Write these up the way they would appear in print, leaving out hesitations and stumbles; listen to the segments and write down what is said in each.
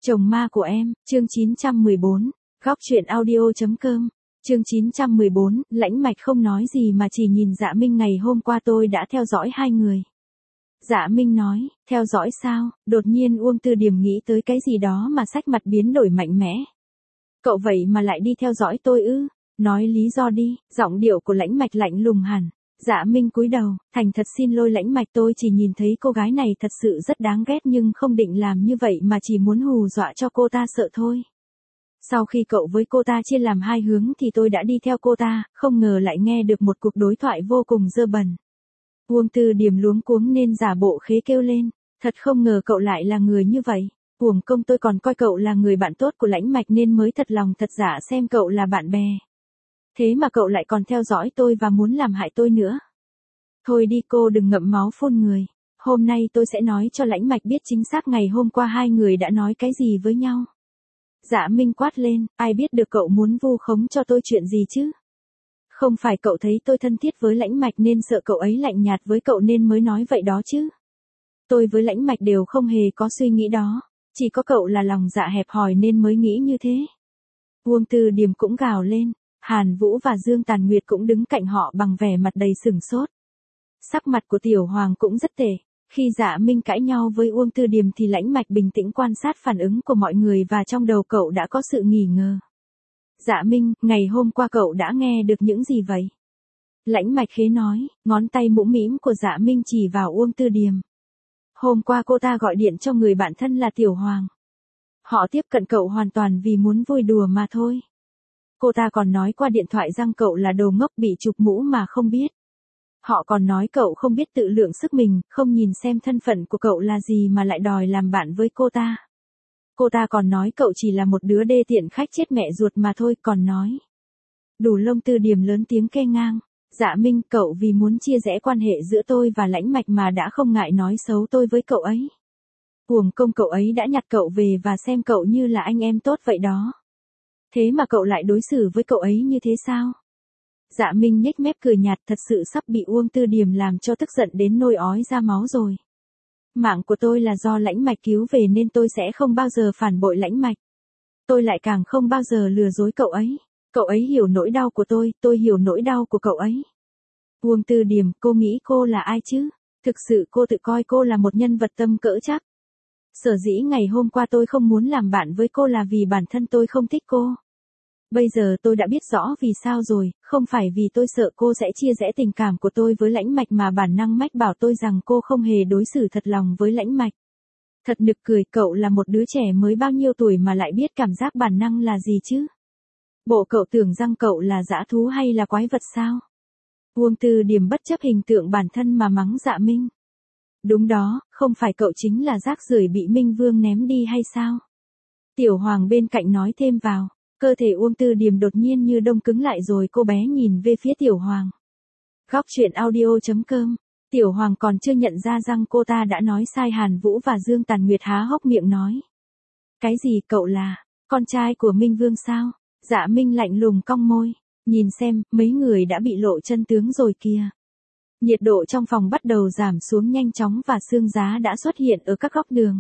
Chồng ma của em, chương 914, góc truyện audio.com, chương 914, Lãnh Mạch không nói gì mà chỉ nhìn Dạ Minh. Ngày hôm qua tôi đã theo dõi hai người. Dạ Minh nói, theo dõi sao? Đột nhiên Uông Tư Điềm nghĩ tới cái gì đó mà sắc mặt biến đổi mạnh mẽ. Cậu vậy mà lại đi theo dõi tôi ư? Nói lý do đi. Giọng điệu của Lãnh Mạch lạnh lùng hẳn. Dạ Minh cúi đầu, thành thật xin lỗi Lãnh Mạch, tôi chỉ nhìn thấy cô gái này thật sự rất đáng ghét nhưng không định làm như vậy mà chỉ muốn hù dọa cho cô ta sợ thôi. Sau khi cậu với cô ta chia làm hai hướng thì tôi đã đi theo cô ta, không ngờ lại nghe được một cuộc đối thoại vô cùng dơ bẩn. Uông Tư Điềm luống cuống nên giả bộ khế kêu lên, thật không ngờ cậu lại là người như vậy. Uổng công tôi còn coi cậu là người bạn tốt của Lãnh Mạch nên mới thật lòng thật giả xem cậu là bạn bè. Thế mà cậu lại còn theo dõi tôi và muốn làm hại tôi nữa. Thôi đi cô đừng ngậm máu phun người. Hôm nay tôi sẽ nói cho Lãnh Mạch biết chính xác ngày hôm qua hai người đã nói cái gì với nhau. Dạ Minh quát lên, ai biết được cậu muốn vu khống cho tôi chuyện gì chứ? Không phải cậu thấy tôi thân thiết với Lãnh Mạch nên sợ cậu ấy lạnh nhạt với cậu nên mới nói vậy đó chứ? Tôi với Lãnh Mạch đều không hề có suy nghĩ đó, chỉ có cậu là lòng dạ hẹp hòi nên mới nghĩ như thế. Uông Tư Điềm cũng gào lên, Hàn Vũ và Dương Tàn Nguyệt cũng đứng cạnh họ bằng vẻ mặt đầy sửng sốt. Sắc mặt của Tiểu Hoàng cũng rất tệ. Khi Dạ Minh cãi nhau với Uông Tư Điềm thì Lãnh Mạch bình tĩnh quan sát phản ứng của mọi người và trong đầu cậu đã có sự nghi ngờ. Dạ Minh, ngày hôm qua cậu đã nghe được những gì vậy? Lãnh Mạch khế nói, ngón tay mũm mĩm của Dạ Minh chỉ vào Uông Tư Điềm. Hôm qua cô ta gọi điện cho người bạn thân là Tiểu Hoàng. Họ tiếp cận cậu hoàn toàn vì muốn vui đùa mà thôi. Cô ta còn nói qua điện thoại rằng cậu là đồ ngốc bị chụp mũ mà không biết. Họ còn nói cậu không biết tự lượng sức mình, không nhìn xem thân phận của cậu là gì mà lại đòi làm bạn với cô ta. Cô ta còn nói cậu chỉ là một đứa đê tiện khách chết mẹ ruột mà thôi, còn nói. Đủ lông. Tư Điềm lớn tiếng kê ngang. Dạ Minh, cậu vì muốn chia rẽ quan hệ giữa tôi và Lãnh Mạch mà đã không ngại nói xấu tôi với cậu ấy. Uổng công cậu ấy đã nhặt cậu về và xem cậu như là anh em tốt vậy đó. Thế mà cậu lại đối xử với cậu ấy như thế sao? Dạ Minh nhếch mép cười nhạt, thật sự sắp bị Uông Tư Điềm làm cho tức giận đến nôi ói ra máu rồi. Mạng của tôi là do Lãnh Mạch cứu về nên tôi sẽ không bao giờ phản bội Lãnh Mạch. Tôi lại càng không bao giờ lừa dối cậu ấy. Cậu ấy hiểu nỗi đau của tôi hiểu nỗi đau của cậu ấy. Uông Tư Điềm, cô nghĩ cô là ai chứ? Thực sự cô tự coi cô là một nhân vật tâm cỡ chắc. Sở dĩ ngày hôm qua tôi không muốn làm bạn với cô là vì bản thân tôi không thích cô. Bây giờ tôi đã biết rõ vì sao rồi, không phải vì tôi sợ cô sẽ chia rẽ tình cảm của tôi với Lãnh Mạch mà bản năng mách bảo tôi rằng cô không hề đối xử thật lòng với Lãnh Mạch. Thật nực cười, cậu là một đứa trẻ mới bao nhiêu tuổi mà lại biết cảm giác bản năng là gì chứ? Bộ cậu tưởng rằng cậu là dã thú hay là quái vật sao? Uông Tư Điềm bất chấp hình tượng bản thân mà mắng Dạ Minh. Đúng đó, không phải cậu chính là rác rưởi bị Minh Vương ném đi hay sao? Tiểu Hoàng bên cạnh nói thêm vào. Cơ thể Uông Tư Điềm đột nhiên như đông cứng lại rồi cô bé nhìn về phía Tiểu Hoàng. Góc truyện audio.com. Tiểu Hoàng còn chưa nhận ra rằng cô ta đã nói sai. Hàn Vũ và Dương Tàn Nguyệt há hốc miệng nói. Cái gì, cậu là con trai của Minh Vương sao? Dạ Minh lạnh lùng cong môi. Nhìn xem, mấy người đã bị lộ chân tướng rồi kìa. Nhiệt độ trong phòng bắt đầu giảm xuống nhanh chóng và sương giá đã xuất hiện ở các góc đường.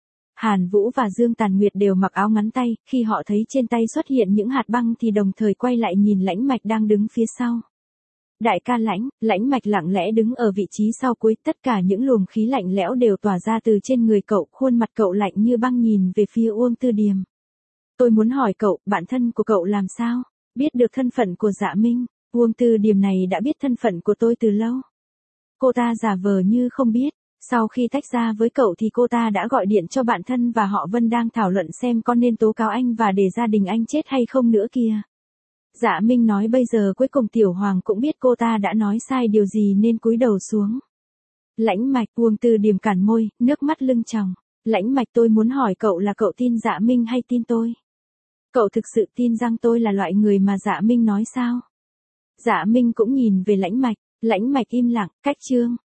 Hàn Vũ và Dương Tàn Nguyệt đều mặc áo ngắn tay, khi họ thấy trên tay xuất hiện những hạt băng thì đồng thời quay lại nhìn Lãnh Mạch đang đứng phía sau. Đại ca Lãnh Mạch lặng lẽ đứng ở vị trí sau cuối, tất cả những luồng khí lạnh lẽo đều tỏa ra từ trên người cậu, khuôn mặt cậu lạnh như băng nhìn về phía Uông Tư Điềm. Tôi muốn hỏi cậu, bạn thân của cậu làm sao? Biết được thân phận của Dạ Minh? Uông Tư Điềm này đã biết thân phận của tôi từ lâu. Cô ta giả vờ như không biết. Sau khi tách ra với cậu thì cô ta đã gọi điện cho bạn thân và họ Vân đang thảo luận xem có nên tố cáo anh và để gia đình anh chết hay không nữa kìa. Dạ Minh nói bây giờ cuối cùng Tiểu Hoàng cũng biết cô ta đã nói sai điều gì nên cúi đầu xuống. Lãnh Mạch. Uông Tư Điềm cản môi, nước mắt lưng tròng. Lãnh Mạch, tôi muốn hỏi cậu là cậu tin Dạ Minh hay tin tôi? Cậu thực sự tin rằng tôi là loại người mà Dạ Minh nói sao? Dạ Minh cũng nhìn về Lãnh Mạch. Lãnh Mạch im lặng, cách chương.